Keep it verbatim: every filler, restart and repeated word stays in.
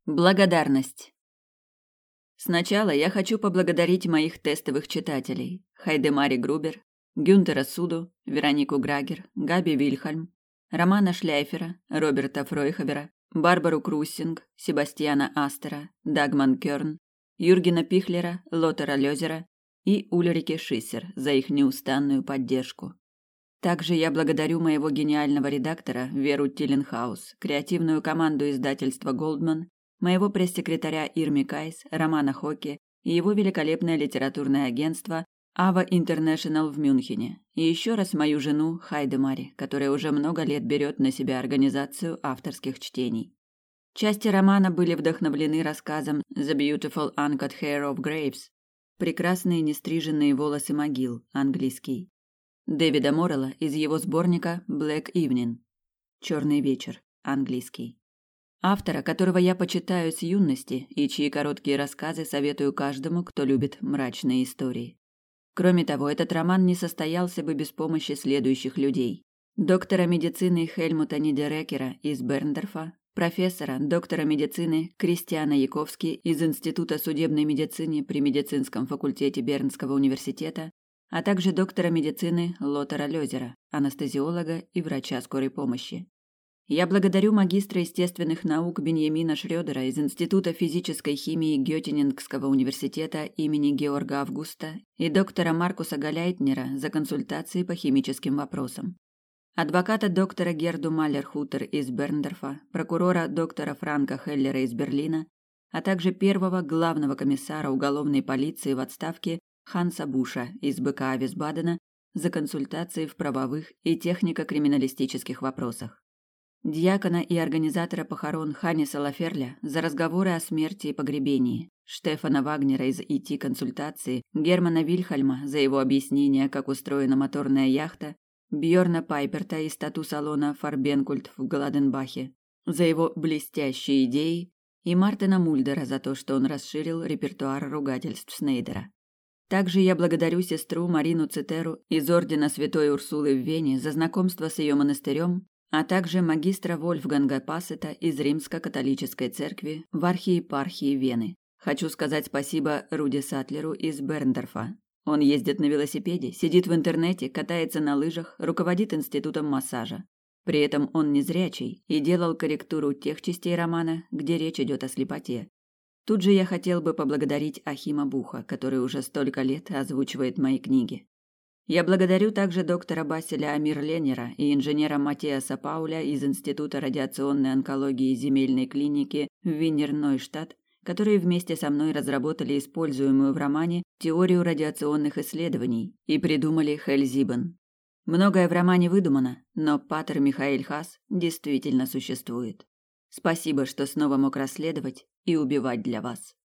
Благодарность. Сначала я хочу поблагодарить моих тестовых читателей: Хайдемари Грубер, Гюнтера Суду, Веронику Грагер, Габи Вильхальм, Романа Шляйфера, Роберта Фройхабера, Барбару Круссинг, Себастьяна Астера, Дагман Кёрн, Юргена Пихлера, Лотера Лёзера и Ульрике Шиссер за их неустанную поддержку. Также я благодарю моего гениального редактора Веру Тиленхаус, креативную команду издательства Goldman, моего пресс-секретаря Ирми Кайс, Романа Хоке и его великолепное литературное агентство Ава Интернешнл в Мюнхене, и еще раз мою жену Хайдемари, которая уже много лет берет на себя организацию авторских чтений. Части романа были вдохновлены рассказом The Beautiful Uncut Hair of Graves, прекрасные нестриженные волосы могил, английский, Дэвида Моррелла из его сборника Black Evening, Черный вечер, английский. Автора, которого я почитаю с юности и чьи короткие рассказы советую каждому, кто любит мрачные истории. Кроме того, этот роман не состоялся бы без помощи следующих людей: доктора медицины Хельмута Нидерекера из Берндорфа, профессора, доктора медицины Кристиана Яковски из Института судебной медицины при медицинском факультете Бернского университета, а также доктора медицины Лотера Лёзера, анестезиолога и врача скорой помощи. Я благодарю магистра естественных наук Беньямина Шрёдера из Института физической химии Гётинингского университета имени Георга Августа и доктора Маркуса Галяйтнера за консультации по химическим вопросам. Адвоката доктора Герду Маллер-Хутер из Берндорфа, прокурора доктора Франка Хеллера из Берлина, а также первого главного комиссара уголовной полиции в отставке Ханса Буша из БКА Висбадена за консультации в правовых и технико-криминалистических вопросах. Дьякона и организатора похорон Ханниса Лаферля за разговоры о смерти и погребении, Штефана Вагнера из ай ти-консультации, Германа Вильхальма за его объяснение, как устроена моторная яхта, Бьорна Пайперта из тату-салона Фарбенкульт в Гладенбахе за его блестящие идеи и Мартина Мульдера за то, что он расширил репертуар ругательств Снейдера. Также я благодарю сестру Марину Цитеру из ордена Святой Урсулы в Вене за знакомство с ее монастырем, а также магистра Вольфганга Пассета из Римско-католической церкви в архиепархии Вены. Хочу сказать спасибо Руди Сатлеру из Берндорфа. Он ездит на велосипеде, сидит в интернете, катается на лыжах, руководит институтом массажа. При этом он незрячий и делал корректуру тех частей романа, где речь идет о слепоте. Тут же я хотел бы поблагодарить Ахима Буха, который уже столько лет озвучивает мои книги. Я благодарю также доктора Басиля Амир-Ленера и инженера Матиаса Пауля из Института радиационной онкологии земельной клиники в Виннер-Нойштадт, которые вместе со мной разработали используемую в романе теорию радиационных исследований и придумали Хельзибен. Многое в романе выдумано, но патер Михаэль Хас действительно существует. Спасибо, что снова мог расследовать и убивать для вас.